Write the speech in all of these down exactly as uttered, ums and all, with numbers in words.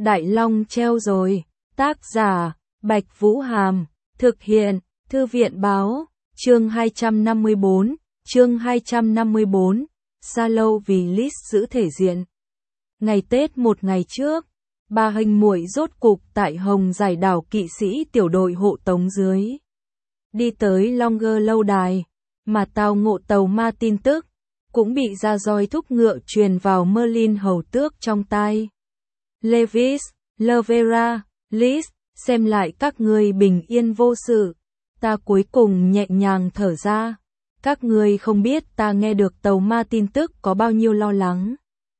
Đại Long treo rồi. Tác giả, Bạch Vũ Hàm. Thực hiện, Thư viện Báo. Chương hai trăm năm mươi bốn. Chương hai trăm năm mươi bốn. Xa lâu vì Liz giữ thể diện. Ngày Tết một ngày trước, ba huynh muội rốt cục tại Hồng Giải đảo kỵ sĩ tiểu đội hộ tống dưới. Đi tới Longer lâu đài, mà tao ngộ tàu ma tin tức, cũng bị ra roi thúc ngựa truyền vào Merlin hầu tước trong tai. Levis, Lavera, Liz, xem lại các ngươi bình yên vô sự. Ta cuối cùng nhẹ nhàng thở ra. Các ngươi không biết ta nghe được tàu ma tin tức có bao nhiêu lo lắng.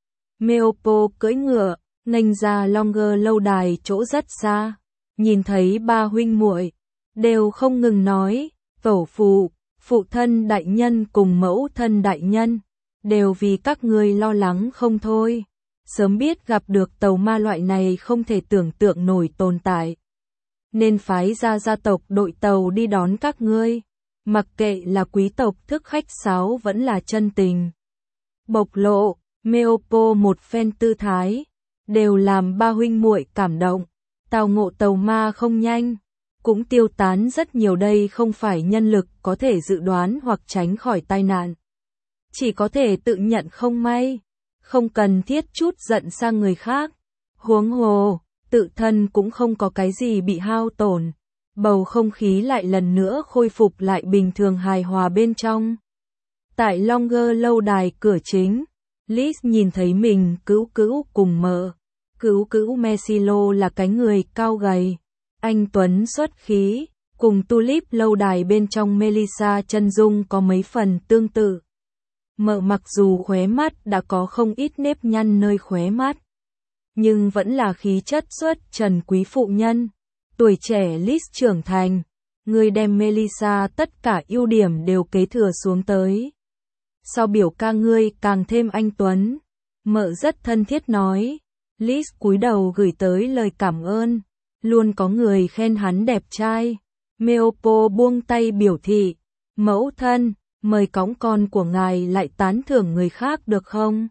Meopo cưỡi ngựa, nghênh ra Longer lâu đài chỗ rất xa. Nhìn thấy ba huynh muội đều không ngừng nói, tổ phụ, phụ thân đại nhân cùng mẫu thân đại nhân, đều vì các ngươi lo lắng không thôi. Sớm biết gặp được tàu ma loại này không thể tưởng tượng nổi tồn tại, nên phái ra gia tộc đội tàu đi đón các ngươi. Mặc kệ là quý tộc thức khách sáo vẫn là chân tình bộc lộ, Meopo một phen tư thái, đều làm ba huynh muội cảm động. Tao ngộ tàu ma không nhanh, cũng tiêu tán rất nhiều, đây không phải nhân lực có thể dự đoán hoặc tránh khỏi tai nạn. Chỉ có thể tự nhận không may, không cần thiết chút giận sang người khác. Huống hồ, tự thân cũng không có cái gì bị hao tổn. Bầu không khí lại lần nữa khôi phục lại bình thường hài hòa bên trong. Tại Longer lâu đài cửa chính, Liz nhìn thấy mình cứu cứu cùng mợ. Cứu cứu Mesilo là cái người cao gầy, anh tuấn xuất khí, cùng Tulip lâu đài bên trong Melissa chân dung có mấy phần tương tự. Mợ mặc dù khóe mắt đã có không ít nếp nhăn nơi khóe mắt, nhưng vẫn là khí chất xuất trần quý phụ nhân. Tuổi trẻ Liz trưởng thành, người đem Melissa tất cả ưu điểm đều kế thừa xuống tới. Sau biểu ca ngươi càng thêm anh tuấn, mợ rất thân thiết nói. Liz cúi đầu gửi tới lời cảm ơn, luôn có người khen hắn đẹp trai. Meopo buông tay biểu thị, mẫu thân, mời cõng con của ngài lại tán thưởng người khác được không?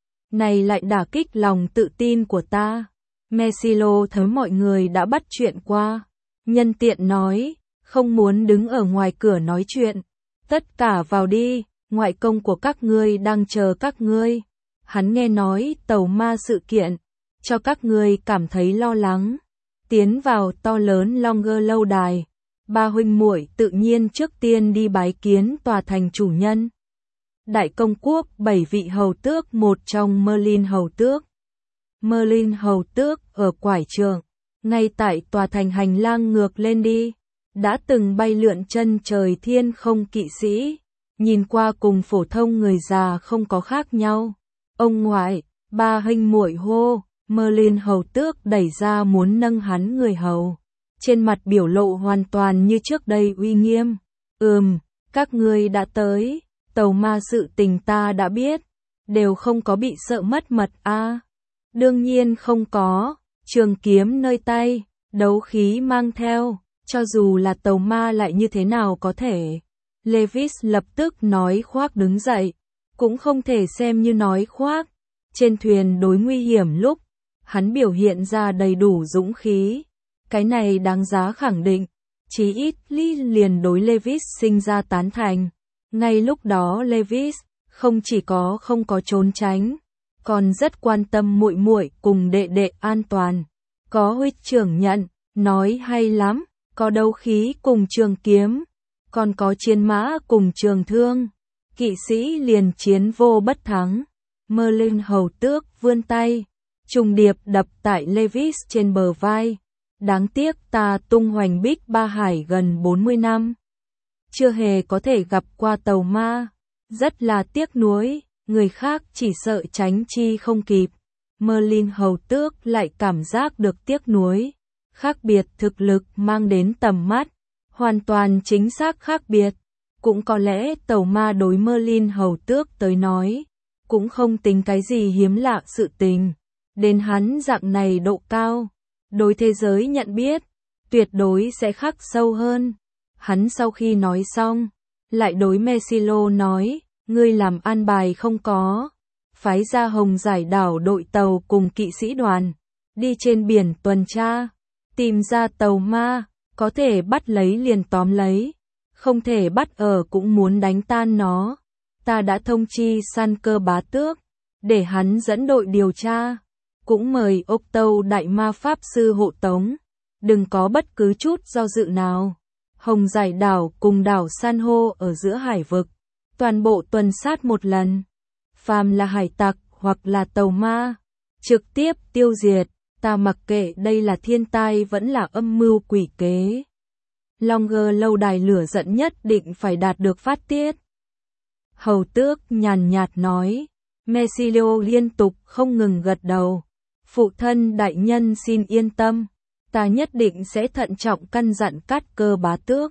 Này lại đả kích lòng tự tin của ta. Mesilo thấy mọi người đã bắt chuyện qua, nhân tiện nói, không muốn đứng ở ngoài cửa nói chuyện, tất cả vào đi, ngoại công của các ngươi đang chờ các ngươi. Hắn nghe nói tàu ma sự kiện, cho các ngươi cảm thấy lo lắng. Tiến vào to lớn Longer lâu đài, ba huynh muội tự nhiên trước tiên đi bái kiến tòa thành chủ nhân. Đại công quốc bảy vị hầu tước, một trong Merlin hầu tước. Merlin hầu tước ở quải trường, ngay tại tòa thành hành lang ngược lên đi, đã từng bay lượn chân trời thiên không kỵ sĩ, nhìn qua cùng phổ thông người già không có khác nhau. Ông ngoại, ba huynh muội hô. Merlin hầu tước đẩy ra muốn nâng hắn người hầu, trên mặt biểu lộ hoàn toàn như trước đây uy nghiêm. Ừm, các ngươi đã tới, tàu ma sự tình ta đã biết, đều không có bị sợ mất mật a? À, đương nhiên không có, trường kiếm nơi tay, đấu khí mang theo, cho dù là tàu ma lại như thế nào có thể. Levis lập tức nói khoác đứng dậy, cũng không thể xem như nói khoác. Trên thuyền đối nguy hiểm lúc, hắn biểu hiện ra đầy đủ dũng khí, cái này đáng giá khẳng định. Chí ít Lee liền đối Levis sinh ra tán thành. Ngay lúc đó Levis không chỉ có không có trốn tránh, còn rất quan tâm muội muội cùng đệ đệ an toàn. Có huyết trưởng nhận, nói hay lắm, có đấu khí cùng trường kiếm, còn có chiến mã cùng trường thương, kỵ sĩ liền chiến vô bất thắng. Merlin hầu tước vươn tay, trùng điệp đập tại Levis trên bờ vai. Đáng tiếc ta tung hoành bích ba hải gần bốn mươi năm, chưa hề có thể gặp qua tàu ma, rất là tiếc nuối, người khác chỉ sợ tránh chi không kịp. Merlin hầu tước lại cảm giác được tiếc nuối, khác biệt thực lực mang đến tầm mắt, hoàn toàn chính xác khác biệt. Cũng có lẽ tàu ma đối Merlin hầu tước tới nói, cũng không tính cái gì hiếm lạ sự tình. Đến hắn dạng này độ cao, đối thế giới nhận biết, tuyệt đối sẽ khắc sâu hơn. Hắn sau khi nói xong, lại đối Mesilo nói, ngươi làm an bài không có, phái ra Hồng Giải đảo đội tàu cùng kỵ sĩ đoàn, đi trên biển tuần tra, tìm ra tàu ma, có thể bắt lấy liền tóm lấy, không thể bắt ở cũng muốn đánh tan nó. Ta đã thông chi San Cơ Bá Tước, để hắn dẫn đội điều tra, cũng mời Ốc Tâu Đại Ma Pháp Sư hộ tống, đừng có bất cứ chút do dự nào. Hồng Giải đảo cùng đảo San hô ở giữa hải vực, toàn bộ tuần sát một lần. Phàm là hải tặc hoặc là tàu ma, trực tiếp tiêu diệt, ta mặc kệ đây là thiên tai vẫn là âm mưu quỷ kế. Longer lâu đài lửa giận nhất định phải đạt được phát tiết. Hầu tước nhàn nhạt nói, Messilio liên tục không ngừng gật đầu. Phụ thân đại nhân xin yên tâm, ta nhất định sẽ thận trọng căn dặn Cát Cơ Bá Tước.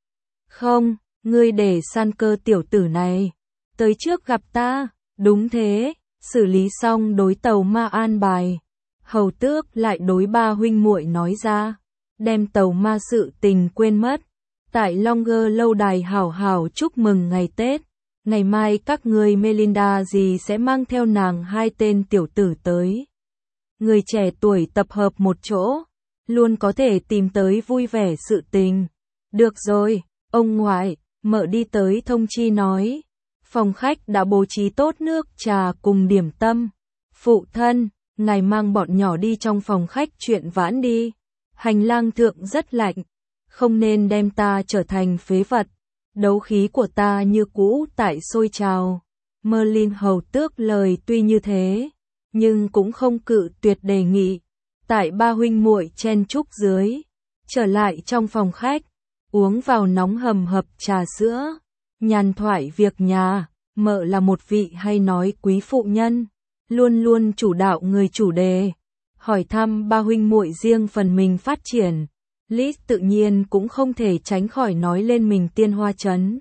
Không, ngươi để San Cơ tiểu tử này tới trước gặp ta, đúng thế, xử lý xong đối tàu ma an bài. Hầu tước lại đối ba huynh muội nói ra, đem tàu ma sự tình quên mất. Tại Longer lâu đài hảo hảo chúc mừng ngày Tết, ngày mai các ngươi Melinda gì sẽ mang theo nàng hai tên tiểu tử tới. Người trẻ tuổi tập hợp một chỗ, luôn có thể tìm tới vui vẻ sự tình. Được rồi, ông ngoại, mợ đi tới thông chi nói. Phòng khách đã bố trí tốt nước trà cùng điểm tâm. Phụ thân, ngài mang bọn nhỏ đi trong phòng khách chuyện vãn đi. Hành lang thượng rất lạnh, không nên đem ta trở thành phế vật. Đấu khí của ta như cũ tại sôi trào. Merlin hầu tước lời tuy như thế, nhưng cũng không cự tuyệt đề nghị. Tại ba huynh muội chen chúc dưới, trở lại trong phòng khách, uống vào nóng hầm hập trà sữa, nhàn thoại việc nhà. Mợ là một vị hay nói quý phụ nhân, luôn luôn chủ đạo người chủ đề, hỏi thăm ba huynh muội riêng phần mình phát triển. Liz tự nhiên cũng không thể tránh khỏi nói lên mình Tiên Hoa Trấn.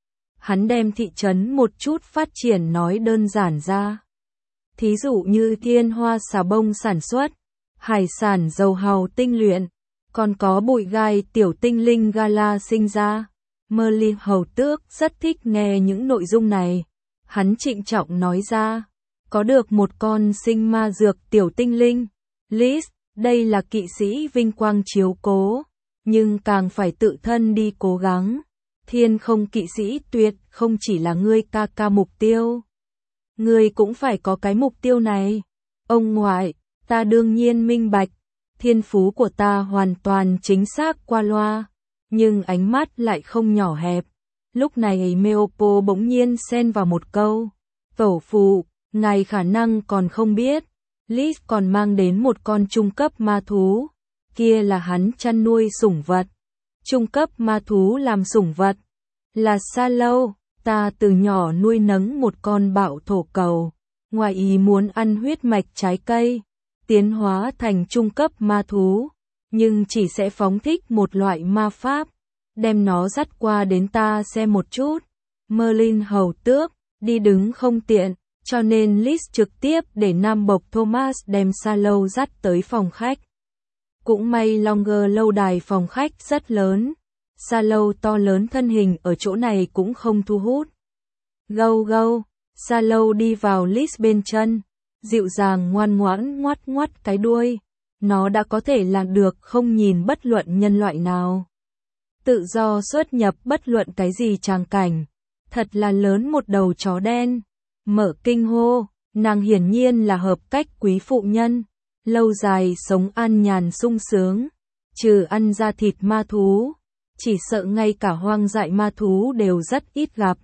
Hắn đem thị trấn một chút phát triển nói đơn giản ra. Thí dụ như Tiên Hoa xà bông sản xuất, hải sản dầu hào tinh luyện, còn có bụi gai tiểu tinh linh gala sinh ra. Merlin hầu tước rất thích nghe những nội dung này. Hắn trịnh trọng nói ra, có được một con sinh ma dược tiểu tinh linh. Liz, đây là kỵ sĩ vinh quang chiếu cố, nhưng càng phải tự thân đi cố gắng. Thiên không kỵ sĩ tuyệt không chỉ là ngươi ca ca mục tiêu. Ngươi cũng phải có cái mục tiêu này. Ông ngoại, ta đương nhiên minh bạch, thiên phú của ta hoàn toàn chính xác qua loa, nhưng ánh mắt lại không nhỏ hẹp. Lúc này Meopo bỗng nhiên xen vào một câu. Tổ phụ, ngài khả năng còn không biết, Liz còn mang đến một con trung cấp ma thú. Kia là hắn chăn nuôi sủng vật. Trung cấp ma thú làm sủng vật là xa lâu, ta từ nhỏ nuôi nấng một con bạo thổ cầu, ngoài ý muốn ăn huyết mạch trái cây, tiến hóa thành trung cấp ma thú, nhưng chỉ sẽ phóng thích một loại ma pháp, đem nó dắt qua đến ta xem một chút. Merlin hầu tước, đi đứng không tiện, cho nên Liz trực tiếp để nam bộc Thomas đem xa lâu dắt tới phòng khách. Cũng may Longer lâu đài phòng khách rất lớn, xa lâu to lớn thân hình ở chỗ này cũng không thu hút. Gâu gâu, xa lâu đi vào Liz bên chân, dịu dàng ngoan ngoãn ngoắt ngoắt cái đuôi, nó đã có thể làm được không nhìn bất luận nhân loại nào. Tự do xuất nhập bất luận cái gì tràng cảnh, thật là lớn một đầu chó đen. Mở kinh hô, nàng hiển nhiên là hợp cách quý phụ nhân, lâu dài sống an nhàn sung sướng, trừ ăn da thịt ma thú, chỉ sợ ngay cả hoang dại ma thú đều rất ít gặp.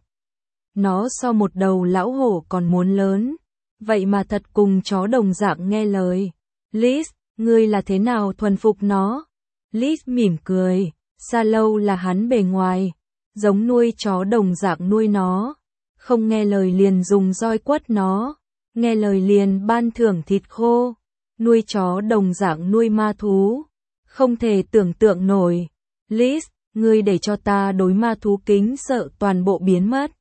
Nó so một đầu lão hổ còn muốn lớn, vậy mà thật cùng chó đồng dạng nghe lời. Liz, ngươi là thế nào thuần phục nó? Liz mỉm cười, xa lâu là hắn bề ngoài, giống nuôi chó đồng dạng nuôi nó. Không nghe lời liền dùng roi quất nó, nghe lời liền ban thưởng thịt khô, nuôi chó đồng dạng nuôi ma thú, không thể tưởng tượng nổi. Liz, ngươi để cho ta đối ma thú kính sợ toàn bộ biến mất.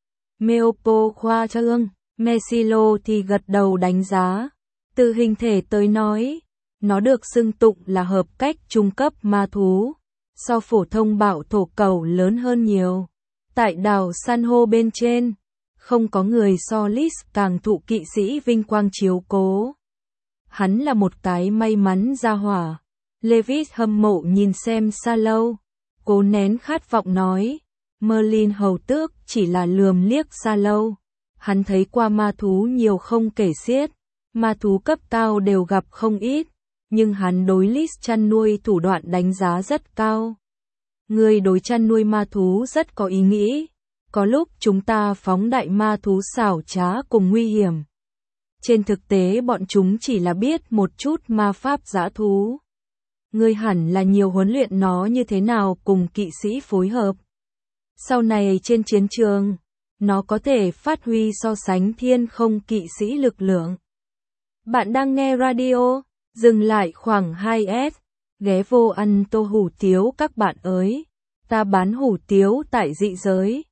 Meopo khoa trương, Messilo thì gật đầu đánh giá, từ hình thể tới nói, nó được xưng tụng là hợp cách trung cấp ma thú, so phổ thông bạo thổ cầu lớn hơn nhiều. Tại đảo San hô bên trên, không có người so Liz càng thụ kỵ sĩ vinh quang chiếu cố. hắn là một cái may mắn gia hỏa. Levis hâm mộ nhìn xem Sa Lâu, cố nén khát vọng nói, Merlin hầu tước chỉ là lườm liếc Sa Lâu. Hắn thấy qua ma thú nhiều không kể xiết, ma thú cấp cao đều gặp không ít, nhưng hắn đối list chăn nuôi thủ đoạn đánh giá rất cao. Người đối chăn nuôi ma thú rất có ý nghĩ, có lúc chúng ta phóng đại ma thú xảo trá cùng nguy hiểm. Trên thực tế bọn chúng chỉ là biết một chút ma pháp dã thú. Ngươi hẳn là nhiều huấn luyện nó như thế nào cùng kỵ sĩ phối hợp. Sau này trên chiến trường, nó có thể phát huy so sánh thiên không kỵ sĩ lực lượng. Bạn đang nghe radio, dừng lại khoảng hai S, ghé vô ăn tô hủ tiếu các bạn ơi. Ta bán hủ tiếu tại dị giới.